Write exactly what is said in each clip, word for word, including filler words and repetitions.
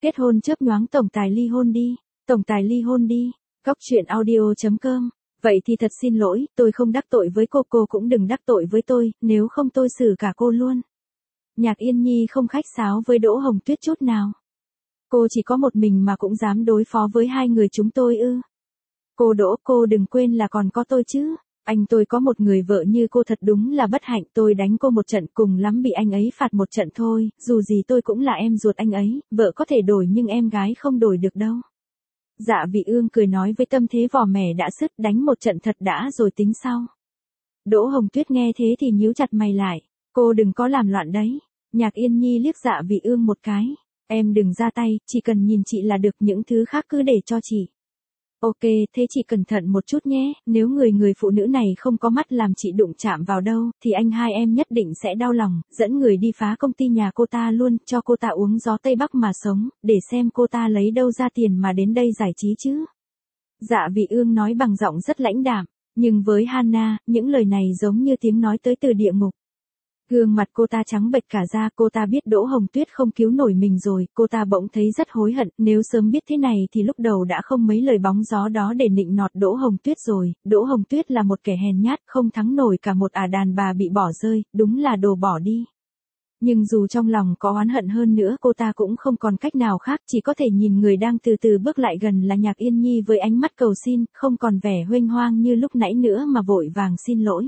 Kết hôn chớp nhoáng tổng tài ly hôn đi, tổng tài ly hôn đi. Góc truyện audio chấm com. Vậy thì thật xin lỗi, tôi không đắc tội với cô, cô cũng đừng đắc tội với tôi, nếu không tôi xử cả cô luôn. Nhạc Yên Nhi không khách sáo với Đỗ Hồng Tuyết chút nào. Cô chỉ có một mình mà cũng dám đối phó với hai người chúng tôi ư? Cô Đỗ, cô đừng quên là còn có tôi chứ. Anh tôi có một người vợ như cô thật đúng là bất hạnh, tôi đánh cô một trận cùng lắm bị anh ấy phạt một trận thôi, dù gì tôi cũng là em ruột anh ấy, vợ có thể đổi nhưng em gái không đổi được đâu. Dạ Vị Ương cười nói với tâm thế vỏ mẻ đã sứt, đánh một trận thật đã rồi tính sau. Đỗ Hồng Tuyết nghe thế thì nhíu chặt mày lại, cô đừng có làm loạn đấy. Nhạc Yên Nhi liếc Dạ Vị Ương một cái, em đừng ra tay, chỉ cần nhìn chị là được, những thứ khác cứ để cho chị. Ok, thế chị cẩn thận một chút nhé, nếu người người phụ nữ này không có mắt làm chị đụng chạm vào đâu, thì anh hai em nhất định sẽ đau lòng, dẫn người đi phá công ty nhà cô ta luôn, cho cô ta uống gió Tây Bắc mà sống, để xem cô ta lấy đâu ra tiền mà đến đây giải trí chứ. Dạ Vị Ương nói bằng giọng rất lãnh đạm, nhưng với Hana, những lời này giống như tiếng nói tới từ địa ngục. Gương mặt cô ta trắng bệch cả ra, cô ta biết Đỗ Hồng Tuyết không cứu nổi mình rồi, cô ta bỗng thấy rất hối hận, nếu sớm biết thế này thì lúc đầu đã không mấy lời bóng gió đó để nịnh nọt Đỗ Hồng Tuyết rồi. Đỗ Hồng Tuyết là một kẻ hèn nhát, không thắng nổi cả một ả đàn bà bị bỏ rơi, đúng là đồ bỏ đi. Nhưng dù trong lòng có oán hận hơn nữa, cô ta cũng không còn cách nào khác, chỉ có thể nhìn người đang từ từ bước lại gần là Nhạc Yên Nhi với ánh mắt cầu xin, không còn vẻ huênh hoang như lúc nãy nữa mà vội vàng xin lỗi.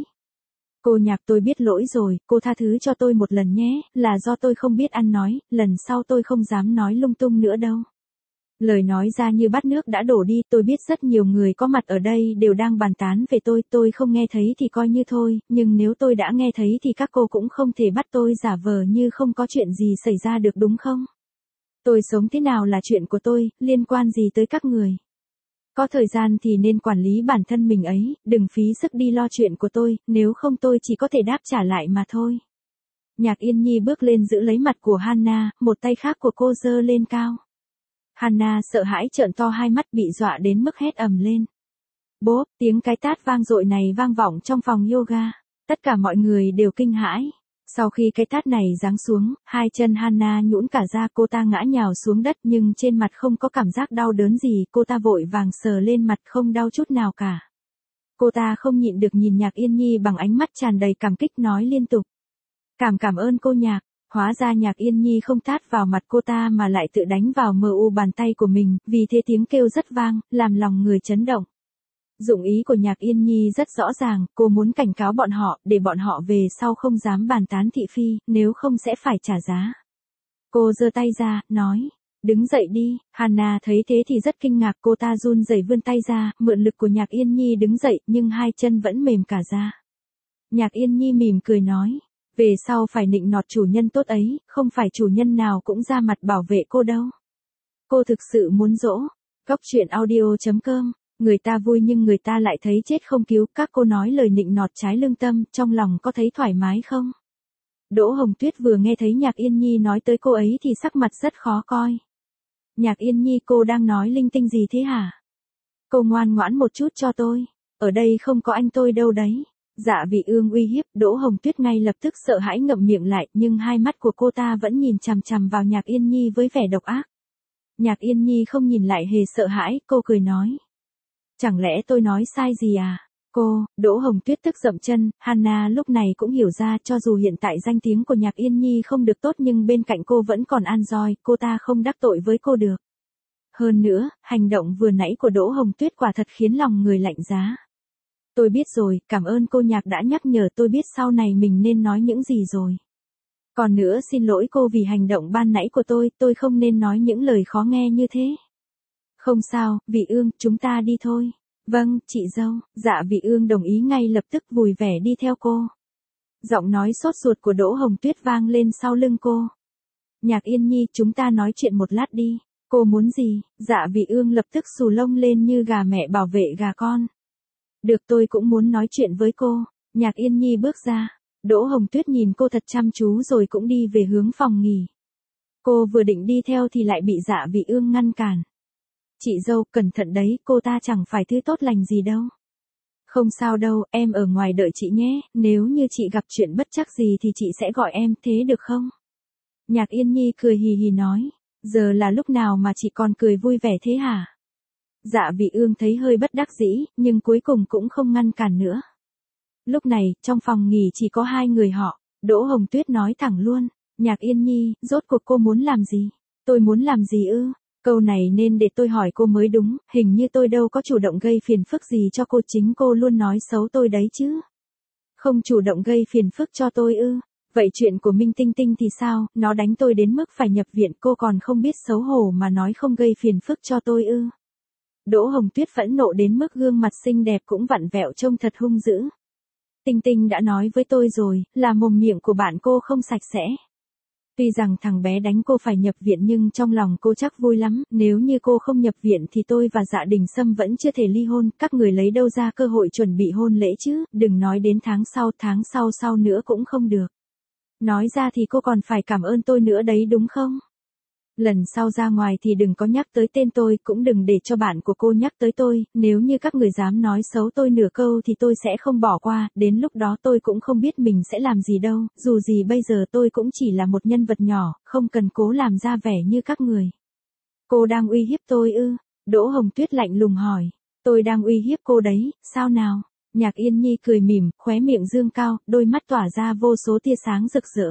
Cô Nhạc, tôi biết lỗi rồi, cô tha thứ cho tôi một lần nhé, là do tôi không biết ăn nói, lần sau tôi không dám nói lung tung nữa đâu. Lời nói ra như bát nước đã đổ đi, tôi biết rất nhiều người có mặt ở đây đều đang bàn tán về tôi, tôi không nghe thấy thì coi như thôi, nhưng nếu tôi đã nghe thấy thì các cô cũng không thể bắt tôi giả vờ như không có chuyện gì xảy ra được đúng không? Tôi sống thế nào là chuyện của tôi, liên quan gì tới các người? Có thời gian thì nên quản lý bản thân mình ấy, đừng phí sức đi lo chuyện của tôi, nếu không tôi chỉ có thể đáp trả lại mà thôi. Nhạc Yên Nhi bước lên giữ lấy mặt của Hana, một tay khác của cô giơ lên cao. Hana sợ hãi trợn to hai mắt, bị dọa đến mức hét ầm lên. Bốp, tiếng cái tát vang dội này vang vọng trong phòng yoga. Tất cả mọi người đều kinh hãi. Sau khi cái tát này giáng xuống, hai chân Hana nhũn cả ra, cô ta ngã nhào xuống đất nhưng trên mặt không có cảm giác đau đớn gì, cô ta vội vàng sờ lên mặt không đau chút nào cả. Cô ta không nhịn được nhìn Nhạc Yên Nhi bằng ánh mắt tràn đầy cảm kích nói liên tục. Cảm cảm ơn cô Nhạc, hóa ra Nhạc Yên Nhi không tát vào mặt cô ta mà lại tự đánh vào mờ u bàn tay của mình, vì thế tiếng kêu rất vang, làm lòng người chấn động. Dụng ý của Nhạc Yên Nhi rất rõ ràng, cô muốn cảnh cáo bọn họ, để bọn họ về sau không dám bàn tán thị phi, nếu không sẽ phải trả giá. Cô giơ tay ra, nói, đứng dậy đi. Hana thấy thế thì rất kinh ngạc, cô ta run rẩy vươn tay ra, mượn lực của Nhạc Yên Nhi đứng dậy, nhưng hai chân vẫn mềm cả ra. Nhạc Yên Nhi mỉm cười nói, về sau phải nịnh nọt chủ nhân tốt ấy, không phải chủ nhân nào cũng ra mặt bảo vệ cô đâu. Cô thực sự muốn dỗ. Góc truyện audio chấm com. Người ta vui nhưng người ta lại thấy chết không cứu, các cô nói lời nịnh nọt trái lương tâm, trong lòng có thấy thoải mái không? Đỗ Hồng Tuyết vừa nghe thấy Nhạc Yên Nhi nói tới cô ấy thì sắc mặt rất khó coi. Nhạc Yên Nhi, cô đang nói linh tinh gì thế hả? Cô ngoan ngoãn một chút cho tôi, ở đây không có anh tôi đâu đấy. Dạ Vị Ương uy hiếp, Đỗ Hồng Tuyết ngay lập tức sợ hãi ngậm miệng lại, nhưng hai mắt của cô ta vẫn nhìn chằm chằm vào Nhạc Yên Nhi với vẻ độc ác. Nhạc Yên Nhi không nhìn lại hề sợ hãi, cô cười nói. Chẳng lẽ tôi nói sai gì à? Cô, Đỗ Hồng Tuyết tức dậm chân, Hana lúc này cũng hiểu ra, cho dù hiện tại danh tiếng của Nhạc Yên Nhi không được tốt nhưng bên cạnh cô vẫn còn An-Doi, cô ta không đắc tội với cô được. Hơn nữa, hành động vừa nãy của Đỗ Hồng Tuyết quả thật khiến lòng người lạnh giá. Tôi biết rồi, cảm ơn cô Nhạc đã nhắc nhở, tôi biết sau này mình nên nói những gì rồi. Còn nữa, xin lỗi cô vì hành động ban nãy của tôi, tôi không nên nói những lời khó nghe như thế. Không sao, Vị Ương, chúng ta đi thôi. Vâng, chị dâu. Dạ Vị Ương đồng ý ngay lập tức vui vẻ đi theo cô. Giọng nói sốt ruột của Đỗ Hồng Tuyết vang lên sau lưng cô. Nhạc Yên Nhi, chúng ta nói chuyện một lát đi. Cô muốn gì? Dạ Vị Ương lập tức xù lông lên như gà mẹ bảo vệ gà con. Được, tôi cũng muốn nói chuyện với cô. Nhạc Yên Nhi bước ra. Đỗ Hồng Tuyết nhìn cô thật chăm chú rồi cũng đi về hướng phòng nghỉ. Cô vừa định đi theo thì lại bị Dạ Vị Ương ngăn cản. Chị dâu, cẩn thận đấy, cô ta chẳng phải thứ tốt lành gì đâu. Không sao đâu, em ở ngoài đợi chị nhé, nếu như chị gặp chuyện bất trắc gì thì chị sẽ gọi em, thế được không? Nhạc Yên Nhi cười hì hì nói. Giờ là lúc nào mà chị còn cười vui vẻ thế hả? Dạ Vị Ương thấy hơi bất đắc dĩ, nhưng cuối cùng cũng không ngăn cản nữa. Lúc này, trong phòng nghỉ chỉ có hai người họ, Đỗ Hồng Tuyết nói thẳng luôn, Nhạc Yên Nhi, rốt cuộc cô muốn làm gì? Tôi muốn làm gì ư? Câu này nên để tôi hỏi cô mới đúng, hình như tôi đâu có chủ động gây phiền phức gì cho cô, chính cô luôn nói xấu tôi đấy chứ. Không chủ động gây phiền phức cho tôi ư? Vậy chuyện của Minh Tinh Tinh thì sao, nó đánh tôi đến mức phải nhập viện, cô còn không biết xấu hổ mà nói không gây phiền phức cho tôi ư? Đỗ Hồng Tuyết phẫn nộ đến mức gương mặt xinh đẹp cũng vặn vẹo trông thật hung dữ. Tinh Tinh đã nói với tôi rồi, là mồm miệng của bạn cô không sạch sẽ. Tuy rằng thằng bé đánh cô phải nhập viện nhưng trong lòng cô chắc vui lắm, nếu như cô không nhập viện thì tôi và Dạ Đình Sâm vẫn chưa thể ly hôn, các người lấy đâu ra cơ hội chuẩn bị hôn lễ chứ, đừng nói đến tháng sau, tháng sau sau nữa cũng không được. Nói ra thì cô còn phải cảm ơn tôi nữa đấy đúng không? Lần sau ra ngoài thì đừng có nhắc tới tên tôi, cũng đừng để cho bạn của cô nhắc tới tôi, nếu như các người dám nói xấu tôi nửa câu thì tôi sẽ không bỏ qua, đến lúc đó tôi cũng không biết mình sẽ làm gì đâu, dù gì bây giờ tôi cũng chỉ là một nhân vật nhỏ, không cần cố làm ra vẻ như các người. Cô đang uy hiếp tôi ư? Đỗ Hồng Tuyết lạnh lùng hỏi. Tôi đang uy hiếp cô đấy, sao nào? Nhạc Yên Nhi cười mỉm, khóe miệng dương cao, đôi mắt tỏa ra vô số tia sáng rực rỡ.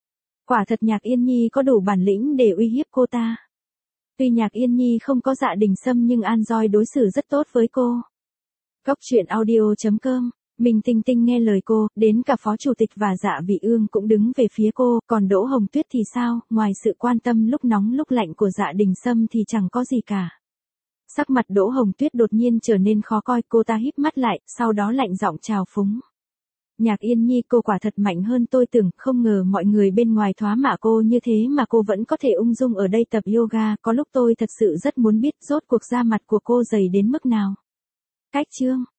Quả thật Nhạc Yên Nhi có đủ bản lĩnh để uy hiếp cô ta. Tuy Nhạc Yên Nhi không có Dạ Đình Sâm nhưng An Doi đối xử rất tốt với cô. Góc truyện audio chấm com, Minh Tinh Tinh nghe lời cô, đến cả Phó Chủ tịch và Dạ Vị Ương cũng đứng về phía cô, còn Đỗ Hồng Tuyết thì sao, ngoài sự quan tâm lúc nóng lúc lạnh của Dạ Đình Sâm thì chẳng có gì cả. Sắc mặt Đỗ Hồng Tuyết đột nhiên trở nên khó coi, cô ta híp mắt lại, sau đó lạnh giọng chào phúng. Nhạc Yên Nhi, cô quả thật mạnh hơn tôi tưởng, không ngờ mọi người bên ngoài thoá mạ cô như thế mà cô vẫn có thể ung dung ở đây tập yoga, có lúc tôi thật sự rất muốn biết rốt cuộc da mặt của cô dày đến mức nào. Cách chương